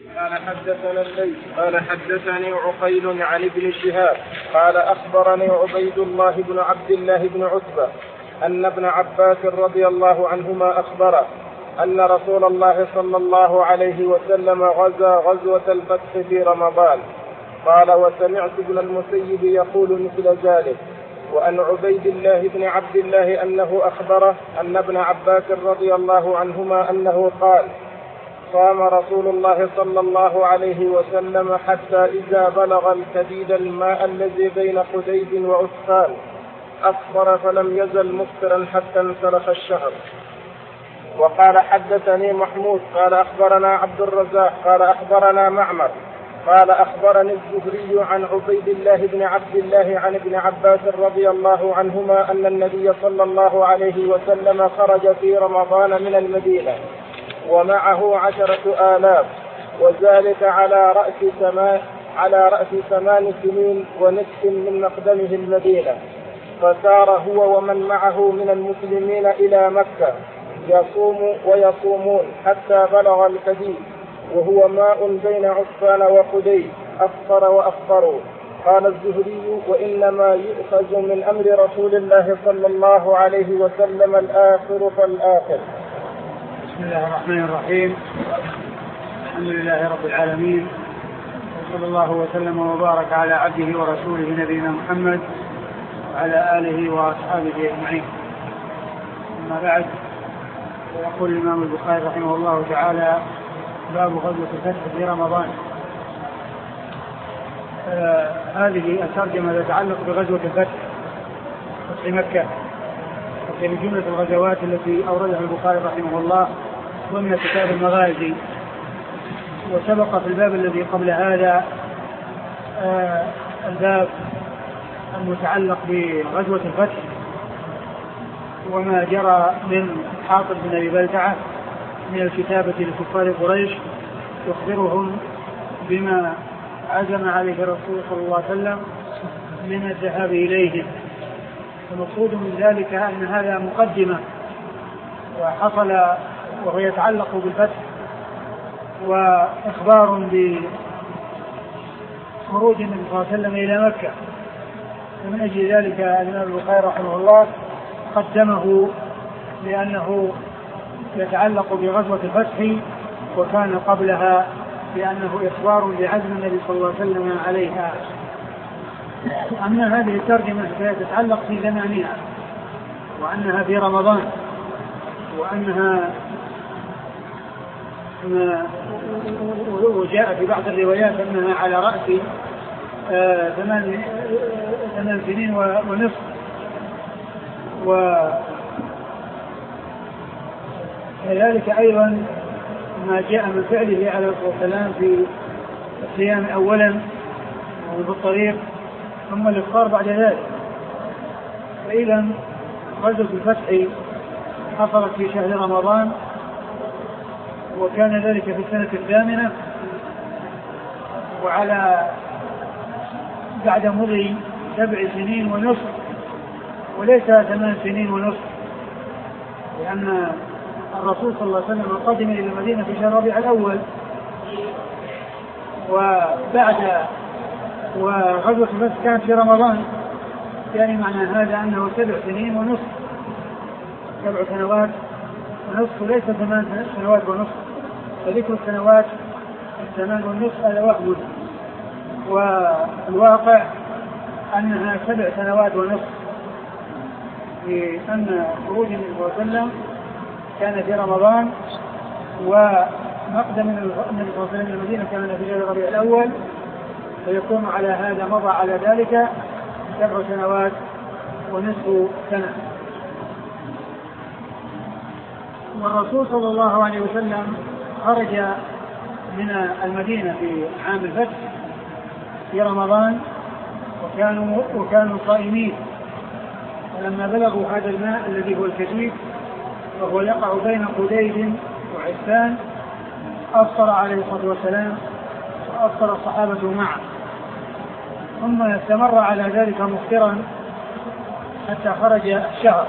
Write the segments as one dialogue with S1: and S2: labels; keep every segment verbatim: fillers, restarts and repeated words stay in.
S1: قال حدثنا الليث قال حدثني عقيل عن ابن شهاب قال أخبرني عبيد الله بن عبد الله بن عتبة أن ابن عباس رضي الله عنهما أخبره أن رسول الله صلى الله عليه وسلم غزا غزوة الفتح في رمضان. قال وسمعت ابن المسيب يقول مثل ذلك. وأن عبيد الله بن عبد الله أنه أخبره أن ابن عباس رضي الله عنهما أنه قال صام رسول الله صلى الله عليه وسلم حتى إذا بلغ الكديد الماء الذي بين حديد وعسفان أفطر فلم يزل مفطرا حتى انسلخ الشهر. وقال حدثني محمود قال أخبرنا عبد الرزاق قال أخبرنا معمر قال أخبرني الزهري عن عبيد الله بن عبد الله عن ابن عباس رضي الله عنهما أن النبي صلى الله عليه وسلم خرج في رمضان من المدينة ومعه عشرة آلاف وذلك على رأس ثمان على رأس ثمان سنين ونصف من مقدمه المدينة. فسار هو ومن معه من المسلمين إلى مكة يصوم ويصومون حتى بلغ الكديد وهو ماء بين عسفان وحديد أفطر وأفطروا. قال الزهري وإنما يؤخذ من أمر رسول الله صلى الله عليه وسلم الآخر فالآخر.
S2: بسم الله الرحمن الرحيم. الحمد لله رب العالمين وصلى الله وسلم وبارك على عبده ورسوله نبينا محمد وعلى آله وأصحابه أجمعين. أما بعد، يقول الإمام البخاري رحمه الله تعالى باب غزوة الفتح في رمضان. آه هذه الترجمة تتعلق بغزوة الفتح فتح مكة، وفي جملة الغزوات التي أوردها البخاري رحمه الله ضمن كتاب المغازي. وسبق في الباب الذي قبل هذا آه الباب المتعلق بغزوة الفتح وما جرى من حاطب بن أبي بلتعة من الكتابة لكفار قريش يخبرهم بما عزم عليه الرسول صلى الله عليه وسلم من الذهاب إليهم. المقصود من ذلك أن هذا مقدمة وحصل وهو يتعلق بالفتح وإخبار بخروج النبي صلى الله عليه وسلم إلى مكة. ومن أجل ذلك الإمام البخاري رحمه الله قدمه لأنه يتعلق بغزوة الفتح وكان قبلها لأنه إخبار بعزم النبي صلى الله عليه وسلم عليها. أما هذه الترجمة تتعلق في زمانها وأنها في رمضان وأنها وجاء في بعض الروايات أنها على رأس ثمان ثمان سنين ونصف. وكذلك أيضا ما جاء من فعله عليه الصلاة والسلام في الصيام أولا وفي الطريق ثم الإفطار بعد ذلك. فإذا غزوة الفتح حصلت في شهر رمضان وكان ذلك في السنة الثامنة وعلى بعد مضي سبع سنين ونصف وليس ثمان سنين ونصف، لأن الرسول صلى الله عليه وسلم قدم إلى المدينة في شهر ربيع الأول وبعد وغزوة الفتح كانت في رمضان، يعني معنى هذا أنه سبع سنين ونصف سبع سنوات ونصف وليس ثمان سنوات ونصف. فذكر السنوات الثمان والنصف هذا وهم، والواقع أنها سبع سنوات ونصف، لأن خروج النبي صلى الله عليه وسلم كان في رمضان ومقدم النبي صلى الله عليه وسلم المدينة كان في شهر ربيع الأول، فيكون على هذا مضى على ذلك سبع سنوات ونصف سنة. والرسول صلى الله عليه وسلم خرج من المدينة في عام الفتح في رمضان وكانوا وكانوا صائمين. ولما بلغوا هذا الماء الذي هو الكثيف وهو يقع بين حديد وعسفان أفطر عليه الصلاة والسلام وأفطر الصحابة معه، ثم استمر على ذلك مفطرا حتى خرج الشهر.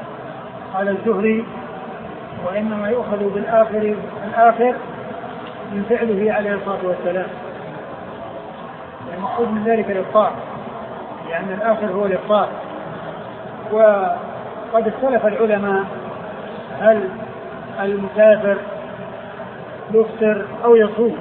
S2: قال الزهري وإنما يؤخذ بالآخر الآخر من فعله عليه الصلاة والسلام. المقصود من ذلك الإفطار، لأن يعني الآخر هو الإفطار. وقد اختلف العلماء هل المسافر يفطر أو يصوم،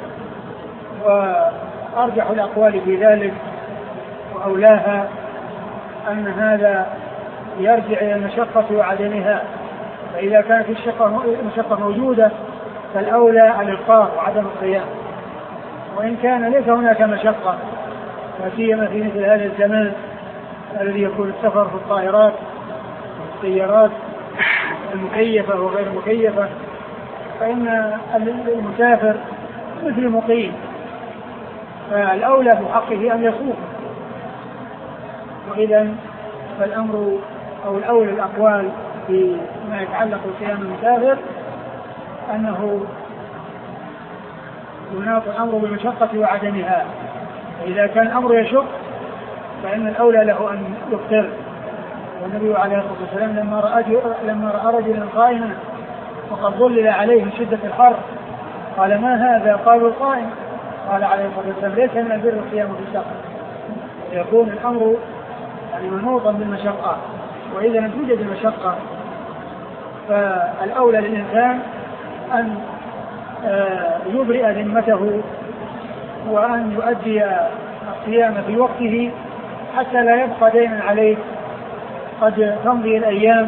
S2: وأرجح الأقوال في ذلك وأولاها أن هذا يرجع إلى المشقة وعدمها، فإذا كانت المشقة موجودة فالأولى الإفطار وعدم الصيام. وإن كان ليس هناك مشقة، فسيما في مثل هذا الزمان الذي يكون السفر في الطائرات والسيارات المكيفة وغير المكيفة، فإن المسافر مثل المقيم، فالأولى في حقه أن يصوم. وإذا فالأمر أو الأولى الأقوال فيما يتعلق بصيام المسافر أنه يناط الأمر بالمشقة وعدمها. إذا كان الأمر يشق فإن الأولى له أن يفطر. والنبي عليه الصلاة والسلام لما رأى لما رأى رجلا قائما وقد ظلل عليه من شدة الحر قال: ما هذا؟ قالوا: القائم. قال عليه الصلاة والسلام: ليس من البر الصيام في السفر. يكون الأمر يعني منوطا بالمشقة. وإذا لم توجد المشقة فالأولى للإنسان أن يبرئ ذمته وأن يؤدي الصيام في وقته حتى لا يبقى دينا عليه. قد تمضي الأيام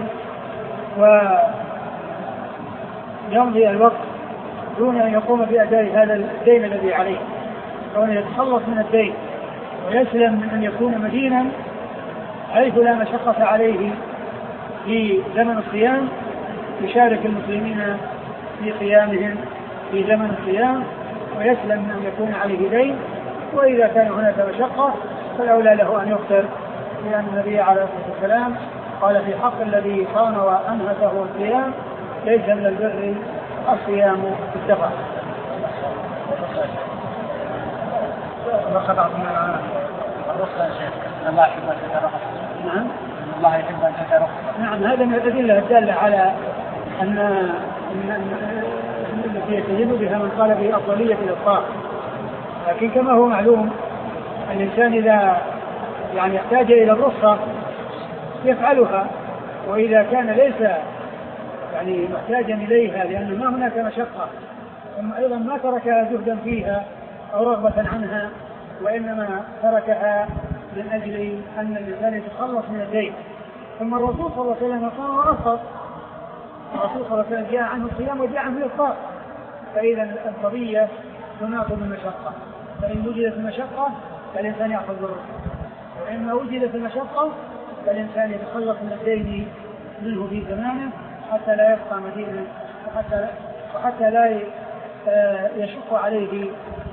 S2: ويمضي الوقت دون أن يقوم بأداء هذا الدين الذي عليه، وأن يتخلص من الدين ويسلم من أن يكون مدينا حيث لا مشقة عليه في زمن الصيام، يشارك المسلمين في قيامهم في زمن الصيام ويسلم من أن يكون عليه دين. وإذا كان هناك مشقة فالأولى له أن يفطر، لأن النبي عليه الصلاة والسلام قال في حق الذي صام وأنهكه الصيام: ليس من البر الصيام في السفر.
S3: الرخصة يا شيخ، الله يحب أن تترخص.
S2: نعم.
S3: الله يحب أن تترخص.
S2: نعم، هذا من الأدلة الدالة على أن التي يستدل بها من قال به أفضلية الإفطار. لكن كما هو معلوم الإنسان إذا يعني يحتاج إلى الرخصة يفعلها، وإذا كان ليس يعني محتاجا إليها لأن ما هناك مشقة، ثم أيضا ما تركها جهدا فيها أو رغبة عنها، وإنما تركها من أجل أن الإنسان يتخلص من الدين. ثم الرسول صلى الله عليه وسلم قام وأفطر. الرسول صلى الله عليه وسلم جاء عنه الصيام وجاء عنه الإفطار. فإذا القضية تناط بالمشقة، فإن وجدت المشقة فالإنسان يأخذ بالرخصة، وإن وجدت المشقة فالإنسان يتخلص من الدين منه في زمانه حتى لا يبقى مدينا، وحتى, وحتى لا يشق عليه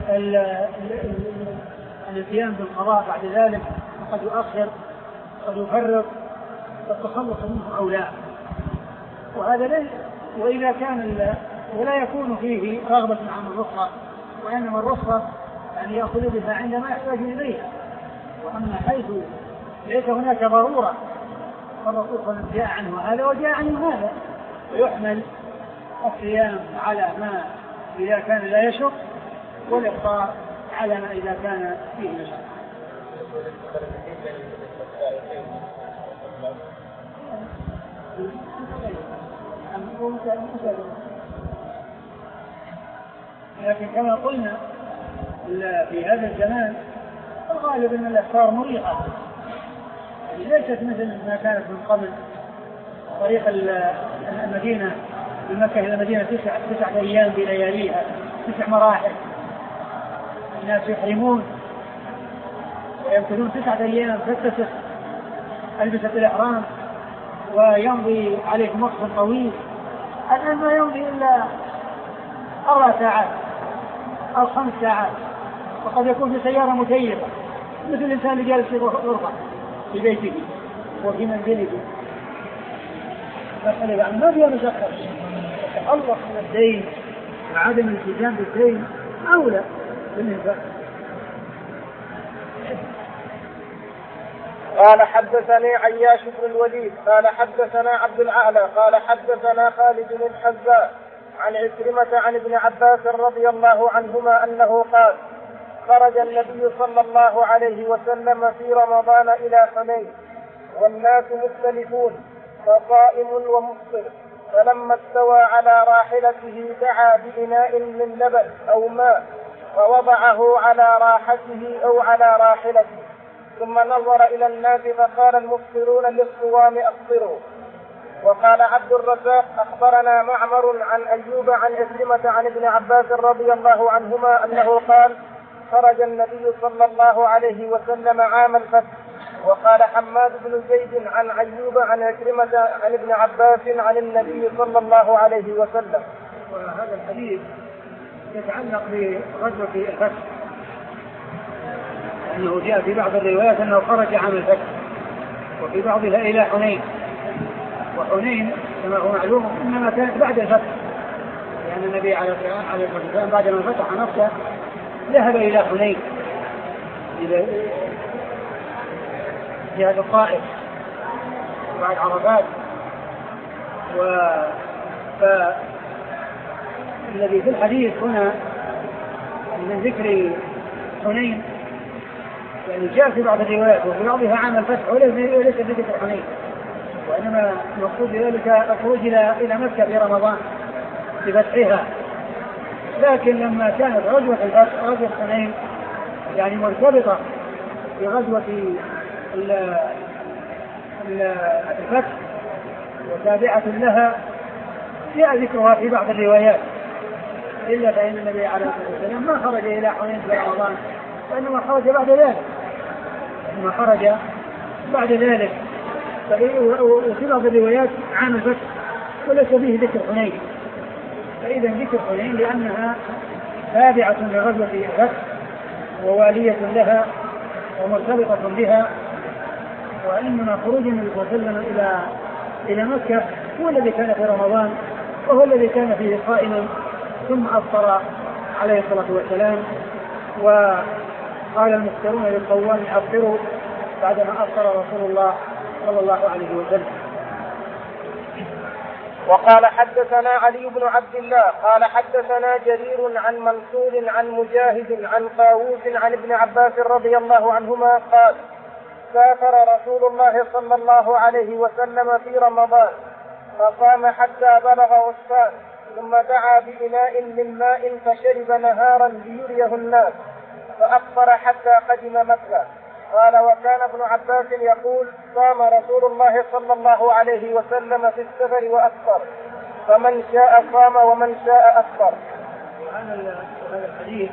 S2: الاتيان بالقضاء بعد ذلك، وقد يؤخر وقد يفرط، فالتخلص منه أولى. وهذا ليس، وإذا كان ولا يكون فيه رغبة عن الرخصة، وإنما الرخصة يعني يأخذ بها عندما يحتاج إليها. وأما حيث ليس هناك ضرورة فالرسول صلى الله عليه وسلم جاء عنه هذا وجاء عنه هذا، ويحمل الصيام على ما إذا كان لا يشق، والإفطار على ما إذا كان فيه مشقة. لكن كما قلنا في هذا الزمان الغالب أن الأفطار مريحة، ليست مثل ما كانت من قبل. طريق المدينة من مكة إلى المدينة تسع تسعة أيام بلياليها، تسع مراحل. الناس يحرمون ويمكثون تسعة أيام تتسخ ألبسة الإحرام ويمضي عليه مقصد طويل. الآن ما يمضي إلا أربع ساعات أو خمس ساعات، وقد يكون في سيارة مكيفة مثل الإنسان اللي جالس في غرفة في بيته وفي منزله. يعني ما فيها مشقة، تخلص من الدين وعدم الالتزام بالدين أولى بالنسبة.
S1: قال حدثني عياش بن الوليد قال حدثنا عبد الأعلى قال حدثنا خالد بن الحذاء عن عكرمة عن ابن عباس رضي الله عنهما أنه قال: خرج النبي صلى الله عليه وسلم في رمضان إلى حنين والناس مختلفون فصائم ومفطر، فلما استوى على راحلته دعا بإناء من لبن أو ماء فوضعه على راحته أو على راحلته، ثم نظر إلى الناس فقال: المفطرون للصوام أفطروا. وقال عبد الرزاق: أخبرنا معمر عن أيوب عن عكرمة عن ابن عباس رضي الله عنهما أنه قال: خرج النبي صلى الله عليه وسلم عام الفتح. وقال حماد بن زيد عن أيوب عن عكرمة عن ابن عباس عن النبي صلى الله عليه وسلم.
S2: وهذا الحديث يتعلق بغزوة الفتح، أنه جاء في بعض الروايات أنه خرج عام الفتح، وفي بعضها إلى حنين. وحنين كما هو معلوم إنما كانت بعد الفتح، لأن النبي عليه الصلاة والسلام بعد ما فتح مكة ذهب إلى حنين إلى جهة الطائف بعد عرفات. فالذي في الحديث هنا من ذكر حنين يعني جاء في بعض الروايات وفي بعضها عام الفتح وليس ذكر حنين، وإنما المقصود بذلك الخروج إلى مكة في رمضان بفتحها. لكن لما كانت غزوة الفتح غزوة حنين يعني مرتبطة بغزوة الفتح وتابعة لها جاء ذكرها في بعض الروايات، إلا فإن النبي عليه الصلاة والسلام ما خرج إلى حنين في رمضان، وإنما خرج بعد ذلك إنما خرج بعد ذلك وفي بعض الروايات عام الفتح وليس فيه ذكر حنين. فإذا ذكر حنين لأنها تابعة لغزوة الفتح ووالية لها ومرتبطة بها، وإنما خروج النبي صلى الله عليه وسلم إلى إلى مكة هو الذي كان في رمضان، وهو الذي كان فيه صائما ثم أفطر عليه الصلاة والسلام. وقال المفطرون للصوام أفطروا بعدما أفطر رسول الله صلى الله عليه وسلم.
S1: وقال حدثنا علي بن عبد الله قال حدثنا جرير عن منصور عن مجاهد عن طاووس عن ابن عباس رضي الله عنهما قال: سافر رسول الله صلى الله عليه وسلم في رمضان فصام حتى بلغ عسفان، ثم دعا بإناء من ماء فشرب نهارا ليريه الناس، فأفطر حتى قدم مكة. قال: وكان ابن عباس يقول: صام رسول الله صلى الله عليه وسلم في السفر وأفطر، فمن شاء صام ومن شاء أفطر.
S2: وهذا الحديث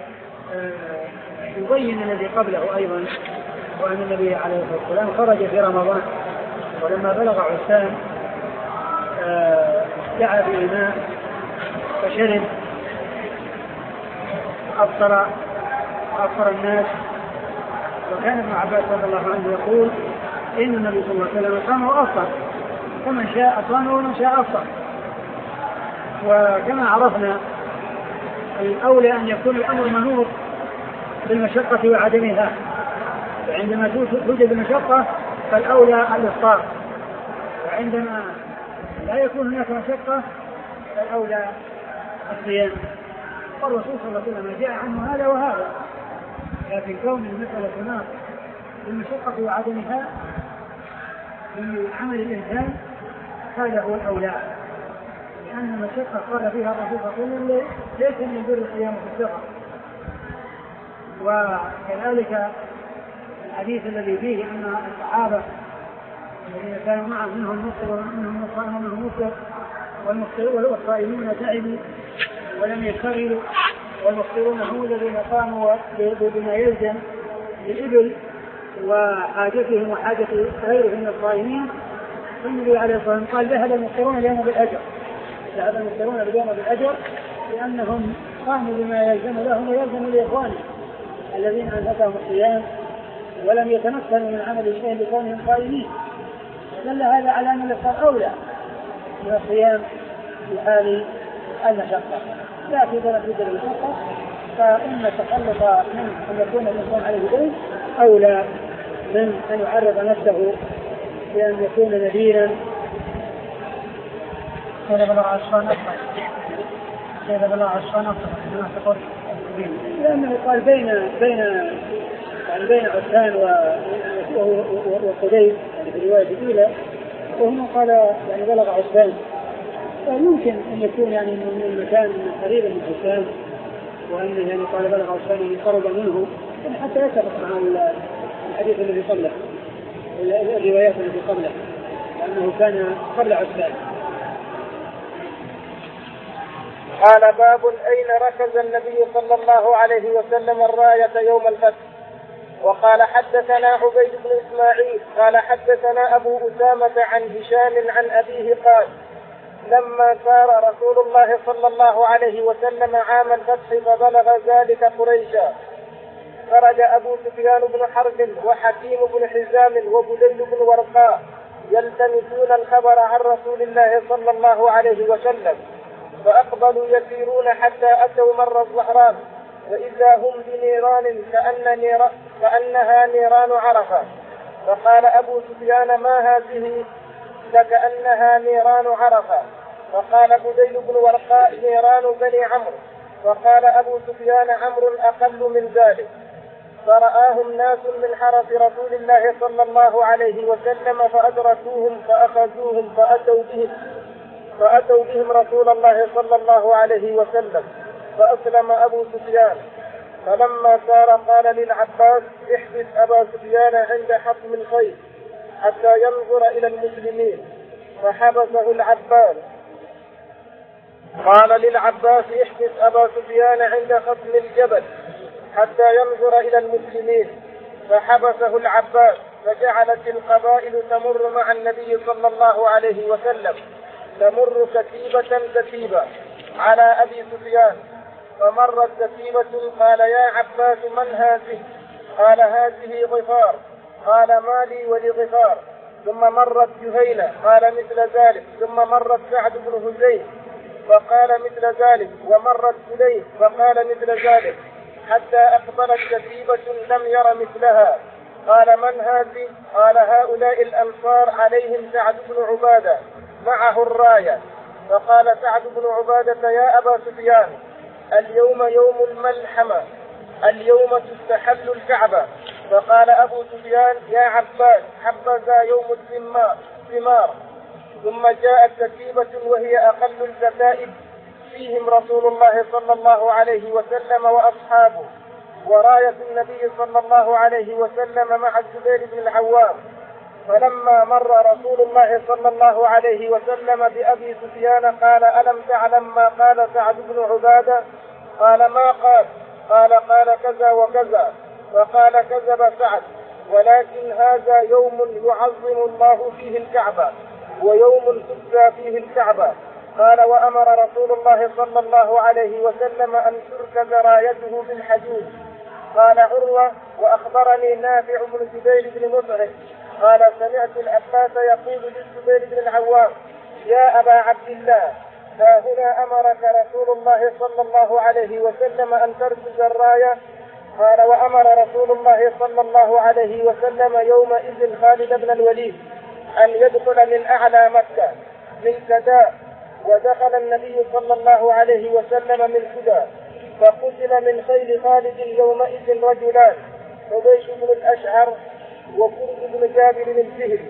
S2: يبين الذي قبله أيضا، وأن النبي عليه الصلاة والسلام خرج في رمضان، ولما بلغ عسفان دعا بإناء فشرب، أفطر أفطر الناس. وكان ابن عباس رضي الله عنه يقول: إن النبي صلى الله عليه وسلم صام وأفطر، فمن شاء صام ومن شاء أفطر. وكما عرفنا الأولى أن يكون الأمر منوط بالمشقة وعدمها، فعندما توجد المشقة فالأولى الإفطار، وعندما لا يكون هناك مشقة فالأولى الصيام. والرسول صلى الله عليه وسلم جاء عنه هذا وهذا، لكن كون المسألة تناط بالمشقة وعدمها في عمل الإنسان هذا هو الأولى، لأن المشقة قال فيها الرسول صلى الله عليه وسلم ليس من بر الصيام في السفر. وكذلك الحديث الذي فيه أن الصحابة الذين كانوا معه منهم مفطر ومنهم صائم ومنهم مفطر، والصائمون تعبوا ولم يشتغلوا، والمفطرون هم الذين قاموا بما يلزم للإبل وحاجتهم وحاجة غيرهم من الصائمين. النبي عليه الصلاة والسلام قال: ذهب المفطرون اليوم بالأجر، ذهب المفطرون اليوم بالأجر لأنهم قاموا بما يلزم لهم ويلزم لإخوانهم الذين أنهكهم الصيام ولم يتمكنوا من عمل شيء لكونهم صائمين. دل هذا على أن الإفطار أولى من الصيام في حال المشقة، لكن إذا لم يوجد المشقة فإن التخلص من أن يكون الإنسان عليه دين أولى من أن يعرض نفسه بأن يكون نذيرا.
S3: هذا بلغ عشرين أفضل.
S2: إذا بلغ عشرين أصلا تقول لأنه قال بين بين يعني بين عثمان وقديس يعني في الرواية الأولى، وهنا قال يعني بلغ عثمان، فممكن أن يكون يعني من مكان قريب من عثمان، وأنه يعني قال بلغ عثمان يعني قرب منه يعني حتى يتفق مع الحديث الذي قبله الروايات التي قبله، لأنه كان قبل عثمان.
S1: قال باب أين ركز النبي صلى الله عليه وسلم الراية يوم الفتح. وقال حدثنا عبيد بن إسماعيل قال حدثنا أبو أسامة عن هشام عن أبيه قال لما سار رسول الله صلى الله عليه وسلم عام الفتح فبلغ ذلك قريشا خرج أبو سفيان بن حرب وحكيم بن حزام وبديل بن ورقاء يلتمسون الخبر عن رسول الله صلى الله عليه وسلم، فأقبلوا يسيرون حتى أتوا مر الظهران وإذا هم بنيران كأن نير... كأنها نيران عرفة، فقال أبو سفيان ما هذه؟ كأنها نيران عرفة. فقال بديل بن ورقاء نيران بني عمرو. فقال أبو سفيان عمرو أقل من ذلك. فرآهم ناس من حرس رسول الله صلى الله عليه وسلم فأدركوهم فأخذوهم فأتوا بهم فأتوا بهم رسول الله صلى الله عليه وسلم، فأسلم أبو سفيان. فلما سار قال للعباس احبس أبا سفيان عند حطم الخيل حتى ينظر إلى المسلمين، فحبسه العباس. قال للعباس احبس أبا سفيان عند خصم الجبل حتى ينظر إلى المسلمين، فحبسه العباس. فجعلت القبائل تمر مع النبي صلى الله عليه وسلم، تمر كتيبة كتيبة على أبي سفيان، فمرت كتيبة قال يا عباس من هذه؟ قال هذه غفار. قال ما لي ولغفار. ثم مرت جهينة قال مثل ذلك. ثم مرت سعد بن هزيل فقال مثل ذلك. ومرت سليم فقال مثل ذلك، حتى أقبلت كتيبة لم ير مثلها. قال من هذه؟ قال هؤلاء الأنصار عليهم سعد بن عبادة معه الراية. فقال سعد بن عبادة يا أبا سفيان اليوم يوم الملحمة، اليوم تستحل الكعبة. فقال أبو سفيان يا عباس حبذا يوم الثمار. ثم جاءت كتيبة وهي أقل الكتائب فيهم رسول الله صلى الله عليه وسلم وأصحابه، وراية النبي صلى الله عليه وسلم مع الزبير بن العوام. فلما مر رسول الله صلى الله عليه وسلم بأبي سفيان قال ألم تعلم ما قال سعد بن عبادة؟ قال ما قال؟ قال قال كذا وكذا. فقال كذب سعد، ولكن هذا يوم يعظم الله فيه الكعبة ويوم تبدى فيه الكعبة. قال وأمر رسول الله صلى الله عليه وسلم أن تركز رايته بالحديد. قال عروة وأخبرني نافع بن جبير بن مطعم قال سمعت العباس يقول للزبير بن العوام يا أبا عبد الله ها هنا أمرك رسول الله صلى الله عليه وسلم أن تركز الراية؟ قال وأمر رسول الله صلى الله عليه وسلم يومئذ خالد بن الوليد أن يدخل من أعلى مكة من كداء، ودخل النبي صلى الله عليه وسلم من كداء، فقتل من خيل خالد يومئذ رجلان حبيش بن الأشعر وكرد بن جابر الفهري.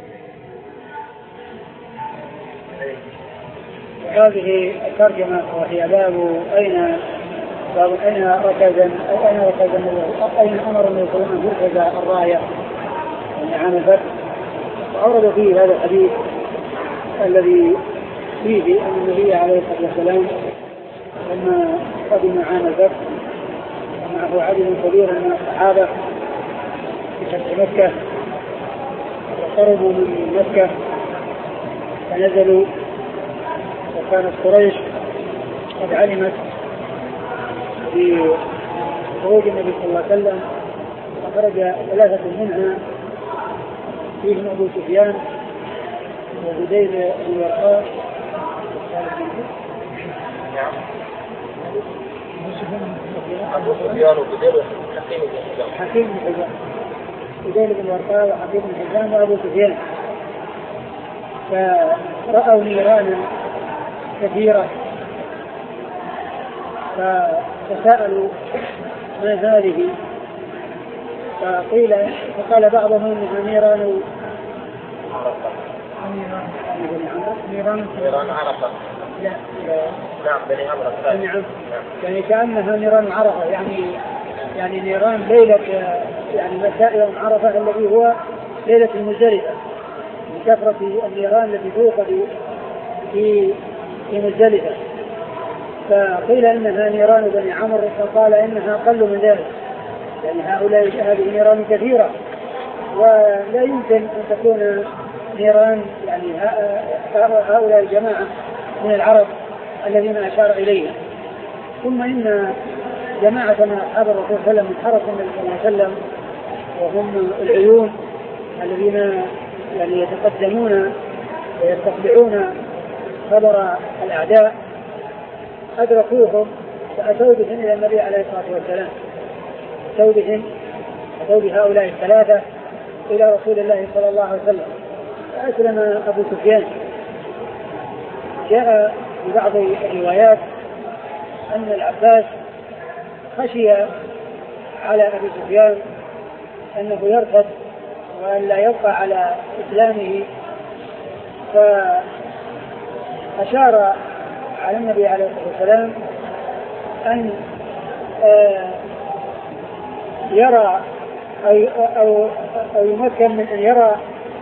S2: هذه الترجمة وهي باب أين باب أين ركز أو أين ركز أين أمر النبي صلى الله عليه وسلم أن يركز الراية يعني عام الفتح. وأورد فيه هذا الحديث الذي فيه أن النبي عليه الصلاة والسلام لما قدم عام الفتح ومعه عدد كبير من الصحابة في فتح مكة وقربوا من مكة فنزلوا، وكانت قريش قد علمت بخروج النبي صلى الله عليه وسلم، فخرج ثلاثة منها فيهم أبو سفيان وبديل بن ورقاء
S1: أبو سفيان وبديل
S2: حكيم بن حزام بديل بن ورقاء وحكيم بن حزام وأبو سفيان. فرأوا نيرانا كثيرة فتساءلوا ما هذه؟ فقيل فقال بعضهم انها نيران
S1: نيران نيران عرفة.
S2: لا
S1: نعم بني عمرو.
S2: نعم يعني كأنها نيران عرفة، يعني يعني نيران ليلة يعني مساء يوم عرفة الذي هو ليلة المزدلفة، من كثرة النيران التي توقد في في مزدلفة. فقيل انها نيران بني عمرو، فقال انها اقل من ذلك، يعني هؤلاء هذه نيران كثيرة ولا يمكن ان تكون نيران يعني هؤلاء الجماعة من العرب الذين أشار إليهم. ثم إن جماعة من أصحاب الرسول صلى الله عليه وسلم من حرس النبي صلى الله عليه وسلم وهم العيون الذين يعني يتقدمون ويستطلعون خبر الأعداء أدركوهم فأتوا بهم إلى النبي عليه الصلاة والسلام، أتوا بهم أتوا بهؤلاء الثلاثة إلى رسول الله صلى الله عليه وسلم. فأسلم أبو سفيان. جاء في بعض الروايات أن العباس خشي على أبي سفيان أنه يرتد وأن لا يبقى على إسلامه، فأشار على النبي عليه الصلاة والسلام أن يرى أو أو يمكن من أن يرى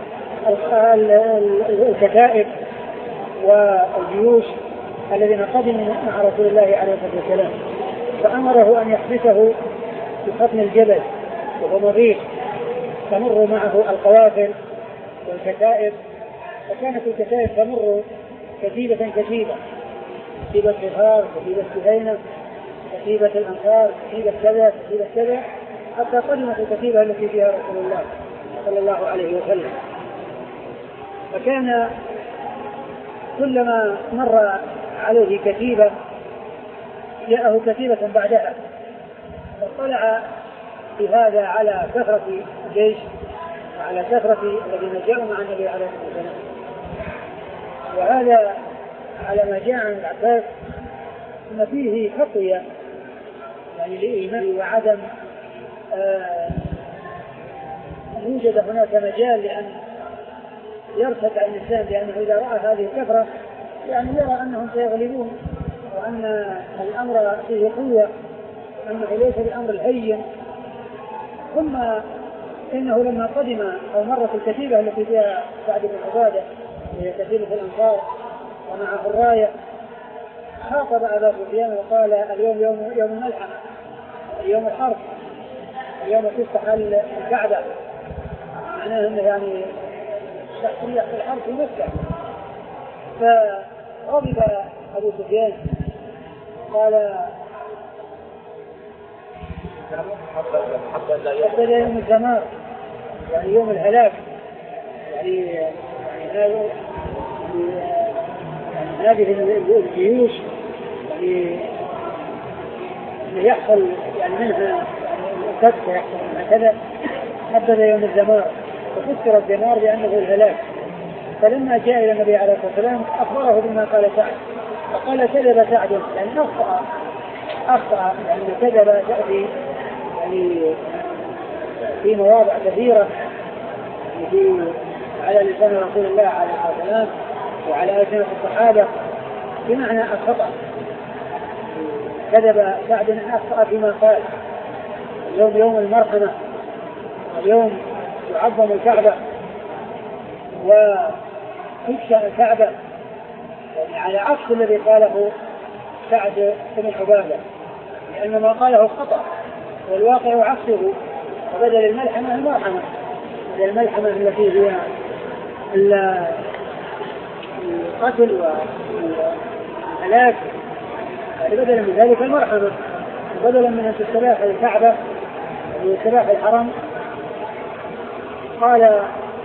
S2: الكتائب والجيوش الذين قدموا مع رسول الله عليه الصلاة والسلام، فأمره أن يحبسه في حضن الجبل وهو مضيق تمر معه القوافل والكتائب، فكانت الكتائب تمر كتيبة كتيبة، كتيبة غفار، كتيبة سهينة، كتيبة الأنصار، كتيبة كذا كتيبة كذا، حتى قدمت الكتيبة التي فيها رسول الله صلى الله عليه وسلم. فكان كلما مر عليه كتيبة جاءه كتيبة بعدها، فاطلع بهذا على كثرة الجيش وعلى كثرة الذين جاءوا مع النبي عليه الصلاة والسلام. وهذا على ما جاء عن العباس أن فيه خطية يعني لإيمان وعدم آه يوجد هناك مجال لأن يرتد عن الإسلام، لأنه إذا رأى هذه الكثرة يعني يرى أنهم سيغلبون وأن الأمر فيه قوة، أنه ليس بالأمر الهين. ثم إنه لما قدم أو مرت الكتيبة التي فيها سعد بن عبادة وهي كتيبة الأنصار ومعه الراية، خاطب أبا سفيان وقال اليوم يوم يوم الملحمة، يوم الحرب، اليوم تفتح الكعبة، معناه أنه يعني تحريق الحرب في مكة. فغضب أبو سفيان قال حتى يوم الدمار، يعني يوم الهلاك، يعني يعني هذه الجيوش يعني يحصل يعني منها القتل ويحصل منها كذا، حدد يوم الدمار، وفسر الدمار بأنه الهلاك. فلما جاء إلى النبي عليه الصلاة والسلام أخبره بما قال سعد، فقال كذب سعد، يعني أخطأ أخطأ يعني كذب تأتي يعني في مواضع كثيرة يعني في على لسان رسول الله عليه الصلاة والسلام وعلى ألسنة الصحابة بمعنى الخطأ. كذب سعد أخطأ فيما قال اليوم يوم المرحمة، اليوم يعظم الكعبة وتكشى الكعبة، يعني على عكس الذي قاله سعد بن عبادة، لأن ما قاله خطأ والواقع عكسه. وبدل الملحمة المرحمة، بدل الملحمة التي هي القتل والهلاك، بدلا من ذلك المرحمة، بدلا من أن تستباح الكعبة وتستباح الحرم قال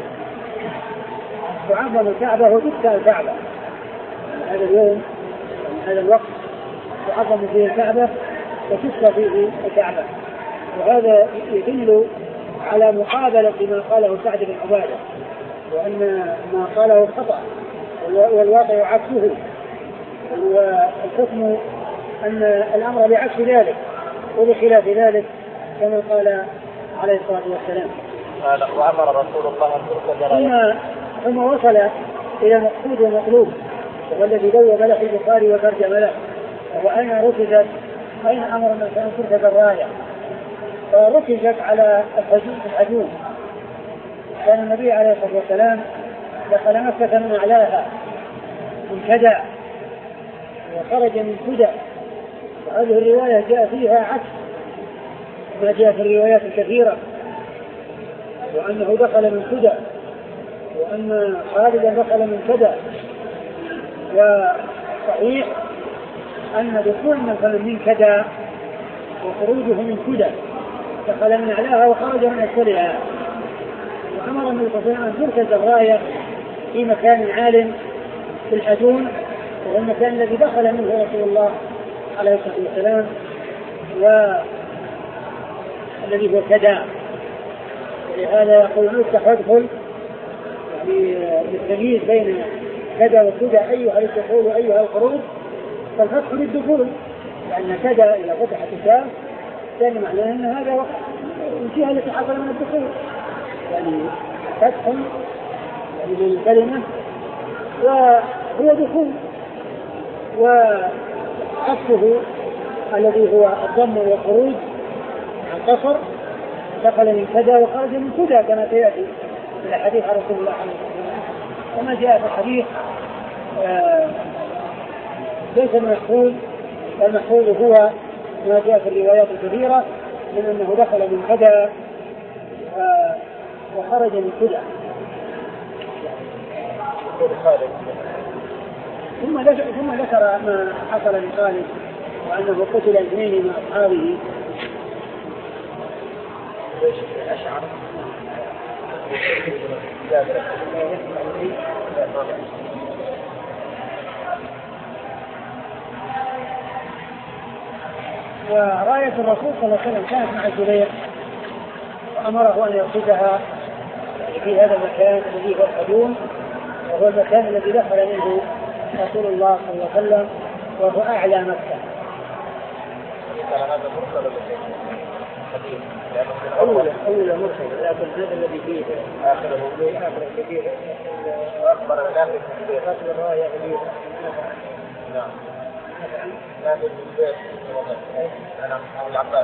S2: تعظم الكعبة وتكسى الكعبة. هذا اليوم هذا الوقت تعظم فيه الكعبة وتكسى فيه الكعبة، وهذا يدل على مقابلة ما قاله سعد بن عبادة، وأن ما قاله خطأ والواقع عكسه، والحكم أن الأمر بعكس ذلك وبخلاف ذلك كما قال عليه الصلاة والسلام.
S1: قال وأمر رسول الله أن تركز راية.
S2: ثم, ثم وصل إلى مقصود ومطلوب والذي بوب له البخاري وترجم له، وأين ركزت أين أمر الناس أن تركز الراية؟ فركزت على الحجون. كان النبي عليه الصلاة والسلام دخل مكة من أعلاها من كدع وخرج من كدع، وهذه الرواية جاء فيها عكس ما جاء في الروايات الكثيرة، وأنه دخل من كدع وأن خالدا دخل من كدع. وصحيح أن دخول مثلا من كدع وخروجه من كدع دخل من أعلاها وخرج من أسفلها. وأمر النبي صلى الله عليه وسلم أن تركز الراية في مكان عال في الحجون، وهو المكان الذي دخل منه رسول الله عليه الصلاة والسلام والذي هو كدع. ولهذا يقول افتح وادخل، يعني للتمييز بين كدع وكدع، أيها الدخول وأيها الخروج. فالفتح للدخول لأن كدع إذا فتحت الباب كان معناه أن هذا الجهة التي حصل من الدخول، يعني فتح يعني من الكلمة وهو دخول. وحفظه الذي هو الضم والخروج عن قصر دخل من كذا وخرج من كذا كما سيأتي في الحديث عن رسول الله عليه الصلاة والسلام. وما جاء في الحديث آه ليس المحفوظ، المحفوظ هو ما جاء في الروايات الكثيرة من أنه دخل من كذا آه وخرج من كذا. ثم ثم ذكر ما حصل لخالد وأنه قتل اثنين من أصحابه.
S1: أشعر
S2: وراية الرسول صلى الله عليه وسلم كانت مع الزبير وأمره أن يأخذها في هذا المكان الذي هو الحجون، وهو المكان الذي دخل منه رسول الله صلى الله عليه وسلم وهو أعلى مكة. أول أول مرسل، لكن هذا الذي فيه آخره آخر كثير
S1: وأكبر الناس كثير
S2: أكبر الراية كبير.
S1: نعم. ناس كثير. أنا أبو العباس.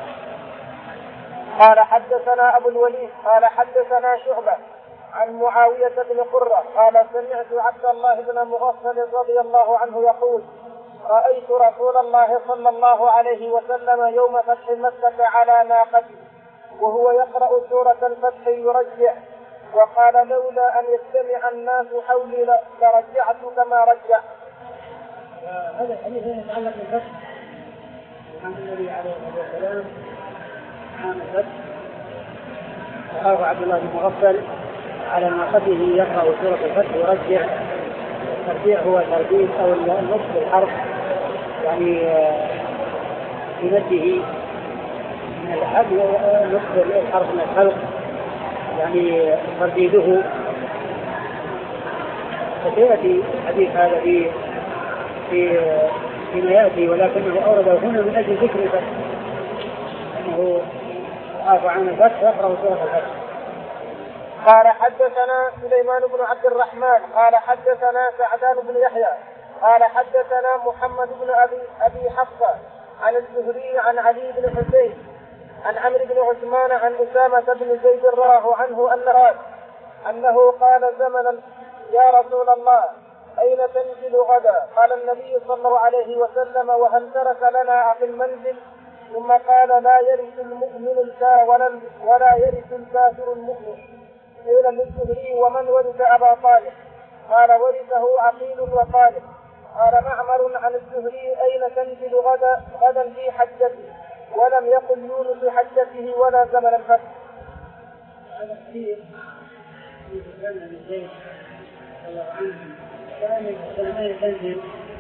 S4: قال حدثنا أبو الوليد قال حدثنا شعبة عن معاوية بن قرة قال سمعت عبد الله بن مغفل رضي الله عنه يقول رأيت رسول الله صلى الله عليه وسلم يوم فتح مكة على ناقته وهو يقرأ سورة الفتح يرجع، وقال لولا أن يجتمع الناس حولي لرجعت كما رجع.
S2: هذا الحديث يتعلق بالفتح عن النبي عليه الصلاة والسلام عام الفتح. وقال عبد الله بن مغفل على ناقته يقرأ سورة الفتح يرجع. الترجيع هو ترجيع أو النص بالحرف، يعني في مده من الحد نص الحرف من الخلق، يعني ترديده. فسيأتي الحديث هذا في في فيما يأتي، ولكنه أورده هنا من أجل ذكر الفتح، أنه عاف عن الفتح يقرأ سورة الفتح.
S4: قال حدثنا سليمان بن عبد الرحمن قال حدثنا سعدان بن يحيى قال حدثنا محمد بن أبي, أبي حفصة عن الزهري عن علي بن حسين عن عمرو بن عثمان عن أسامة بن زيد رضي الله عنه أن راد أنه قال زمنا يا رسول الله أين تنزل غدا؟ قال النبي صلى الله عليه وسلم وهل ترك لنا في المنزل؟ ثم قال لا يرث المؤمن الكافر ولا, ولا يرث الكافر المؤمن. قيل للزهري ومن ورث أبا طالب؟ قال ورثه عقيل وطالب. قال معمر عن الزهري أين تنزل غدا, غدا في حجته؟ ولم يقل يونس حجته ولا زمن الفتح.
S2: هذا كثير في كان من زيد الله عنه كان سلمان تنزل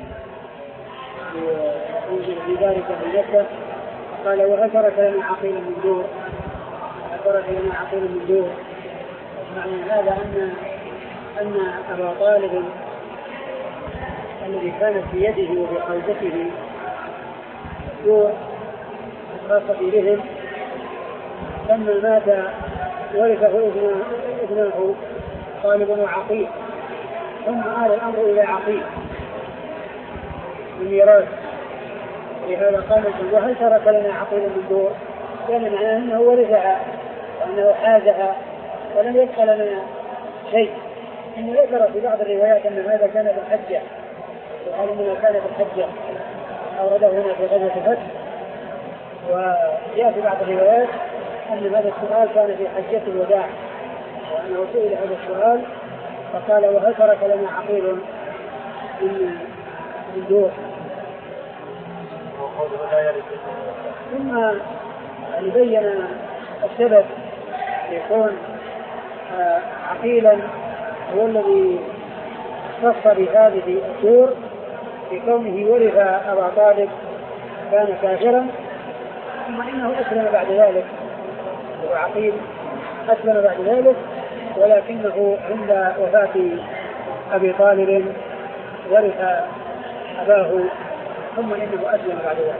S2: وينزل في ذلك في مكة. قال وهل ترك لنا عقيل من دور؟ هل ترك لنا عقيل من دور؟ معنى هذا أن أن أبا طالب الذي كانت في يده وفي قلبته الدور الخاصة بهم. لما مات ورثه ابنه طالب وعقيل، ثم آل الأمر إلى عقيل الميراث. لهذا قال وهل ترك لنا عقيل من دور؟ يعني معناه أنه ورثها وأنه حازها ولم يبقى لنا شيء. إنه ذكر في بعض الروايات أن هذا كان بالحجة، وقال إنه كان بالحجة، أورده هنا في غزوة الفتح. وجاء في بعض الروايات أن هذا السؤال كان في حجة الوداع، وأنه سئل هذا السؤال فقال وهل ترك لنا عقيل من دور؟ ثم يعني بين السبب يكون عقيلا هو الذي اختص بهذه الدور بكونه ورث أبا طالب كان كافرا، ثم إنه أسلم بعد ذلك، وعقيل أسلم بعد ذلك، ولكنه عند وفاة أبي طالب ورث أباه، ثم إنه أسلم بعد ذلك.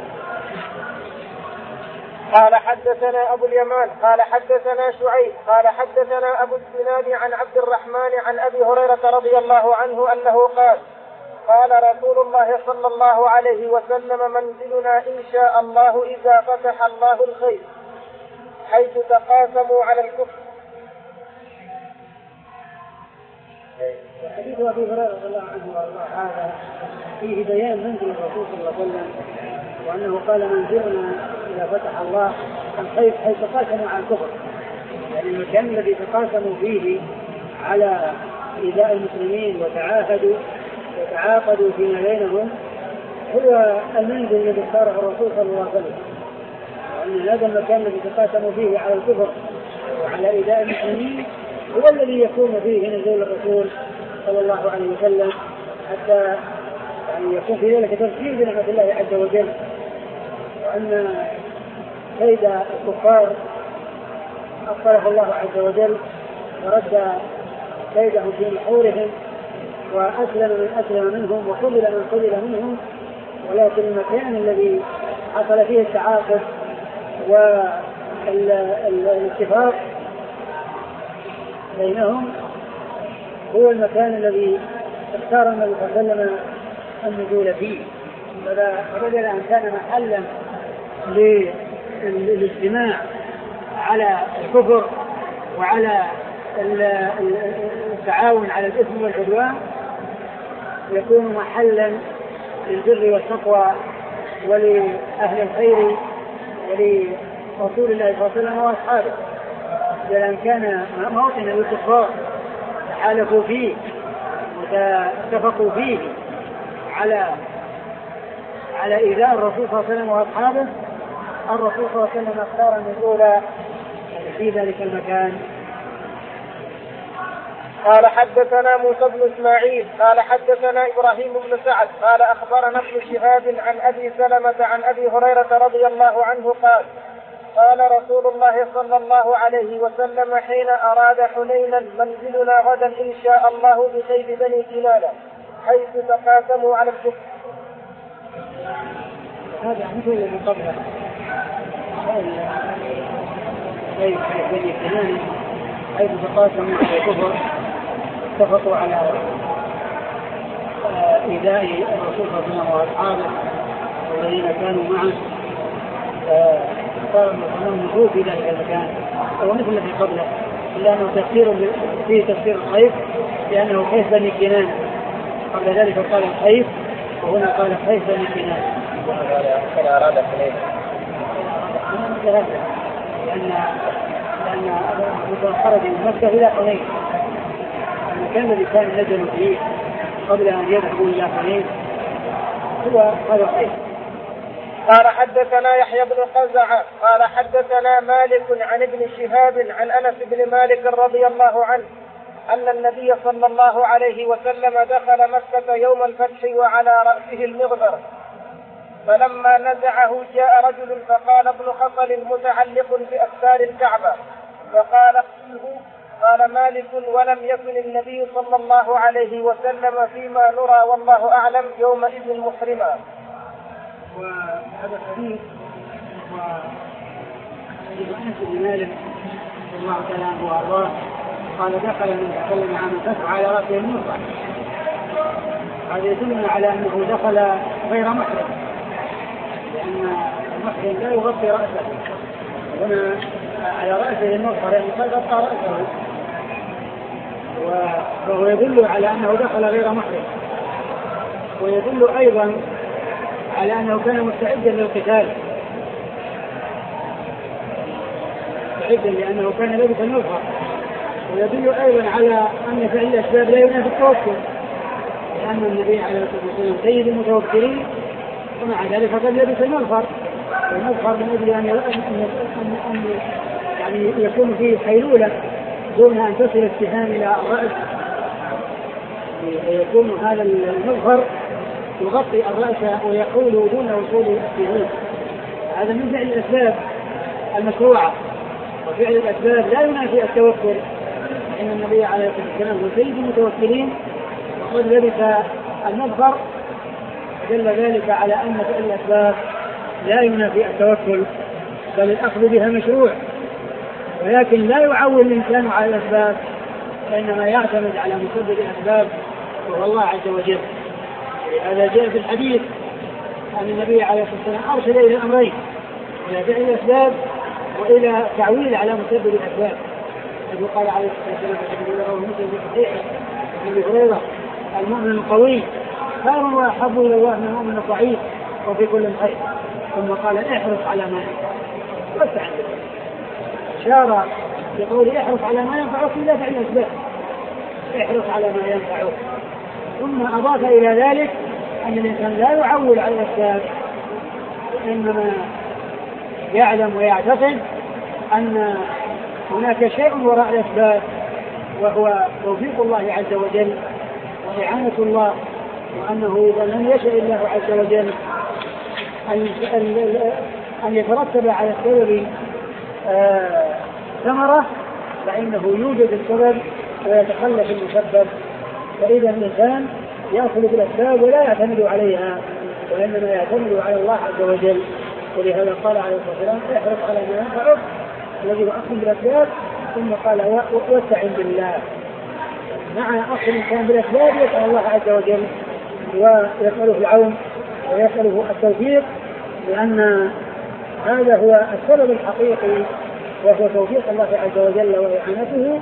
S4: قال حدثنا أبو اليمان قال حدثنا شعيب قال حدثنا أبو الزناد عن عبد الرحمن عن أبي هريرة رضي الله عنه أنه قال قال رسول الله صلى الله عليه وسلم منزلنا إن شاء الله إذا فتح الله الخير حيث تقاسموا على الكفر.
S2: حديث أبي هريرة رضي الله عنه والله هذا فيه بيان منزل الرسول صلى الله عليه وسلم، وأنه قال منزلنا إذا فتح الله الخير حيث تقاسموا على الكفر، يعني المكان الذي تقاسموا فيه على إيذاء المسلمين وتعاهدوا وتعاقدوا فيما بينهم هو المنزل الذي اختاره الرسول صلى الله عليه وسلم، وأن هذا المكان الذي تقاسموا فيه على الكفر وعلى إيذاء المسلمين هو الذي يكون فيه نزول الرسول صلى الله عليه وسلم، حتى يعني يكون في ذلك تفسير بنعمة الله عز وجل، وأن كيد الكفار أبطله الله عز وجل ورد كيدهم في نحورهم، وأسلم من أسلم منهم وقبل من قبل منهم، ولكن المكان الذي حصل فيه التعاقد والاتفاق بينهم هو المكان الذي اختار النبي صلى الله عليه وسلم النزول فيه، فبدل أن كان محلا للاجتماع على الكفر وعلى التعاون على الإثم والعدوان يكون محلا للبر والتقوى ولأهل الخير ولرسول الله صلى الله عليه وسلم وأصحابه، لأن كان موطن للكفار تحالفوا فيه واتفقوا فيه على على إيذاء الرسول صلى الله عليه وسلم وأصحابه. الرسول صلى الله عليه وسلم اختار النزول في ذلك المكان.
S4: قال حدثنا موسى بن إسماعيل قال حدثنا إبراهيم بن سعد قال أخبرنا ابن شهاب عن أبي سلمة عن أبي هريرة رضي الله عنه قال قال رسول الله صلى الله عليه وسلم حين أراد حنينا منزلنا غدا إن شاء الله بخيل بني كنانة حيث تقاسموا على الكفر.
S2: هذا مثل من قبله خيل بني كنانة حيث تقاسموا على الكفر، اتفقوا على إيذاء الرسول صلى الله عليه وسلم وأصحابه الذين كانوا معه، فقال أنهم نزول في ذلك المكان هو مثل الذي قبله، إلا أنه تفسير فيه تفسير الخيف لأنه خيف بني كنانة، قبل ذلك قال الخيف وهنا قال خيف بني كنانة.
S4: كان أراد حنين
S2: لأن لأن خرج من مكة إلى حنين، المكان الذي كان نزلوا فيه قبل أن يذهبوا إلى حنين هو هذا الخيف.
S4: قال حدثنا يحيى بن قزعة قال حدثنا مالك عن ابن شهاب عن أنس بن مالك رضي الله عنه أن النبي صلى الله عليه وسلم دخل مكة يوم الفتح وعلى رأسه المغبر، فلما نزعه جاء رجل فقال ابن خطل متعلق بأستار الكعبة فقال اقتله. قال مالك ولم يكن النبي صلى الله عليه وسلم فيما نرى والله أعلم يومئذ محرما.
S2: وهذا الحديث وحديث أنس بن مالك رضي الله تعالى عنه وأرضاه قال دخل من تكلم عن الفتح على رأسه المرفع. هذا يدلنا على أنه دخل غير محرم، لأن المحرم لا يغطي رأسه، هنا على رأسه المرفع يعني قد غطى رأسه، وهو يدل على أنه دخل غير محرم، ويدل أيضا على أنه كان مستعدا للقتال، مستعدا لأنه كان لابس المظهر. ويدل أيضا على أن فعل الأسباب لا ينافي التوكل، لأن النبي عليه الصلاة والسلام سيد المتوكلين، ومع ذلك قد لبس المظهر، والمظهر من أجل أن أن يعني يكون فيه حيلولة دون أن تصل السهام إلى الرأس، ويكون هذا المظهر يغطي الرأس ويحول دون وصول السهام. هذا من فعل الأسباب المشروعة، وفعل الأسباب لا ينافي التوكل، إن النبي عليه الصلاة والسلام هو سيد المتوكلين وقد لبس المظهر، دل ذلك على أن فعل الأسباب لا ينافي التوكل، بل الأخذ بها مشروع، ولكن لا يعول الإنسان على الأسباب، وإنما يعتمد على مسبب الأسباب وهو الله عز وجل. هذا جاء في الحديث أن النبي عليه الصلاة والسلام أرشد إلى الأمرين، إلى فعل الأسباب وإلى تعويل على مسبب الأسباب. الذي قال عليه الصلاة والسلام في صحيح أبي هريرة: المؤمن القوي خير وأحب إلى الله من المؤمن الضعيف وفي كل خير. ثم قال: احرص على ما ينفعك. بس شار يقول: احرص على ما ينفعك إلا فعل الأسباب، احرص على ما ينفعك. ثم أضاف إلى ذلك أن الإنسان لا يعول على الأسباب، إنما يعلم ويعتقد أن هناك شيء وراء الأسباب، وهو توفيق الله عز وجل وإعانة الله، وأنه إذا لم يشاء الله عز وجل أن يترتب على السبب ثمرة، فإنه يوجد السبب ويتخلف المسبب. فإذا الإنسان يأخذ بالأسباب ولا يعتمد عليها، وإنما يعتمد على الله عز وجل. ولهذا قال عليه الصلاة والسلام: احرص على ما ينفعك، الذي هو أخذ بالأسباب. ثم قال: واستعن بالله. مع أخذ الإنسان بالأسباب يسأل الله عز وجل ويسأله العون ويسأله التوفيق، لأن هذا هو السبب الحقيقي، وهو توفيق الله عز وجل وإعانته.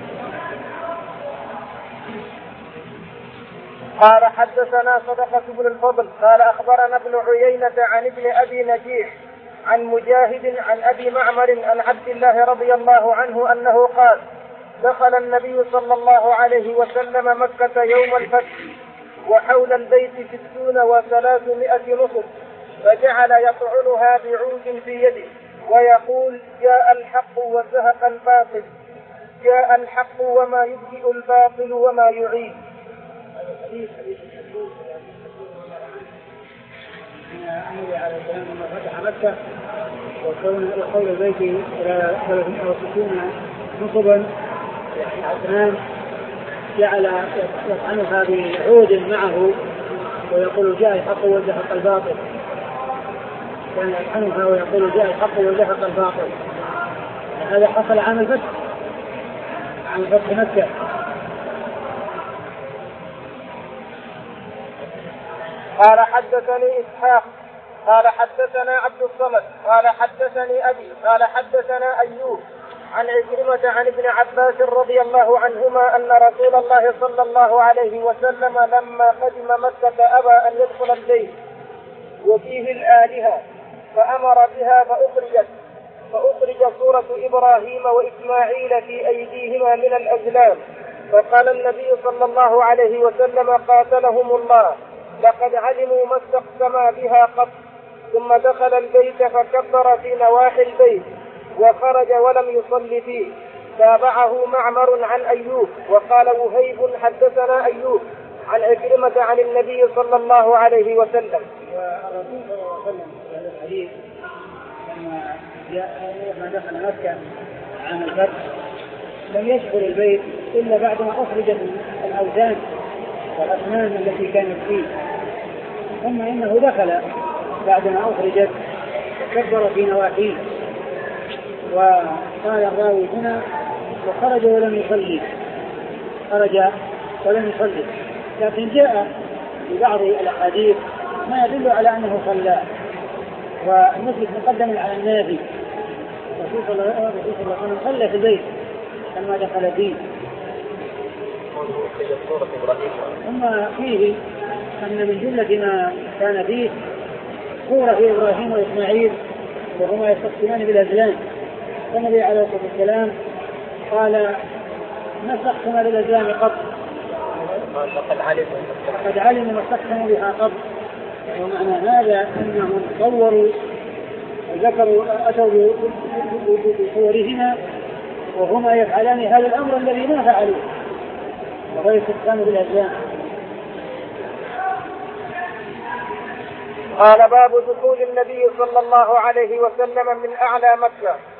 S4: قال: حدثنا صدقة بن الفضل قال أخبرنا ابن عيينة عن ابن أبي نجيح عن مجاهد عن أبي معمر عن عبد الله رضي الله عنه أنه قال: دخل النبي صلى الله عليه وسلم مكة يوم الفتح، وحول البيت ستون وثلاثمائة نصب، فجعل يطعنها بعود في يده ويقول: جاء الحق وزهق الباطل، جاء الحق وما يبدئ الباطل وما يعيد.
S2: الحديث حديث الحدود النبي عليه السلام لما فتح مكة وحول البيت إلى ثلاثمائة وستين نصبا عثمان، جعل يطعنها بعود معه ويقول: جاء الحق وزهق الباطل. كان يطعنها ويقول: جاء الحق وزهق الباطل. هذا حصل عام الفتح، عام فتح مكة.
S4: قال: حدثني إسحاق قال حدثنا عبد الصمد قال حدثني أبي قال حدثنا أيوب عن عكرمة عن ابن عباس رضي الله عنهما أن رسول الله صلى الله عليه وسلم لما قدم مكة أبى أن يدخل البيت وفيه الآلهة، فأمر بها فأخرجت فأخرج سورة إبراهيم وإسماعيل في أيديهما من الأزلام، فقال النبي صلى الله عليه وسلم: قاتلهم الله، لقد علموا ما استقسما بها قط. ثم دخل البيت فكبر في نواحي البيت وخرج ولم يصل فيه. تابعه معمر عن أيوب وقال وهيب حدثنا أيوب عن عكرمة عن النبي صلى الله عليه وسلم.
S2: والرسول صلى الله عليه وسلم في هذا الحديث لما جاء لما دخل مكة عام الفتح لم يدخل البيت إلا بعدما أخرجت الأوثان والأصنام التي كانت فيه، ثم إنه دخل بعدما أخرجت كبر في نواحيه. وقال الراوي هنا وخرج ولم يصلي، خرج ولم يصلي، لكن جاء في بعض الأحاديث ما يدل على أنه صلى، والمسجد مقدم على النافي. الرسول صلى الله عليه وسلم صلى في البيت لما دخل فيه. ثم فيه أن من جملة ما كان فيه صورة في إبراهيم وإسماعيل وهما يستقسمان بالأزلام، فالنبي عليه الصلاة والسلام قال ما استقسم بالأزلام قط، فقد علم ما استقسموا بها قط. ومعنى هذا أنهم صوروا وذكروا أتوا بصورهما وهما يفعلان هذا الأمر الذي ما فعلوه، وهو يستقسم بالأزلام.
S4: قال باب دخول النبي صلى الله عليه وسلم من أعلى مكة.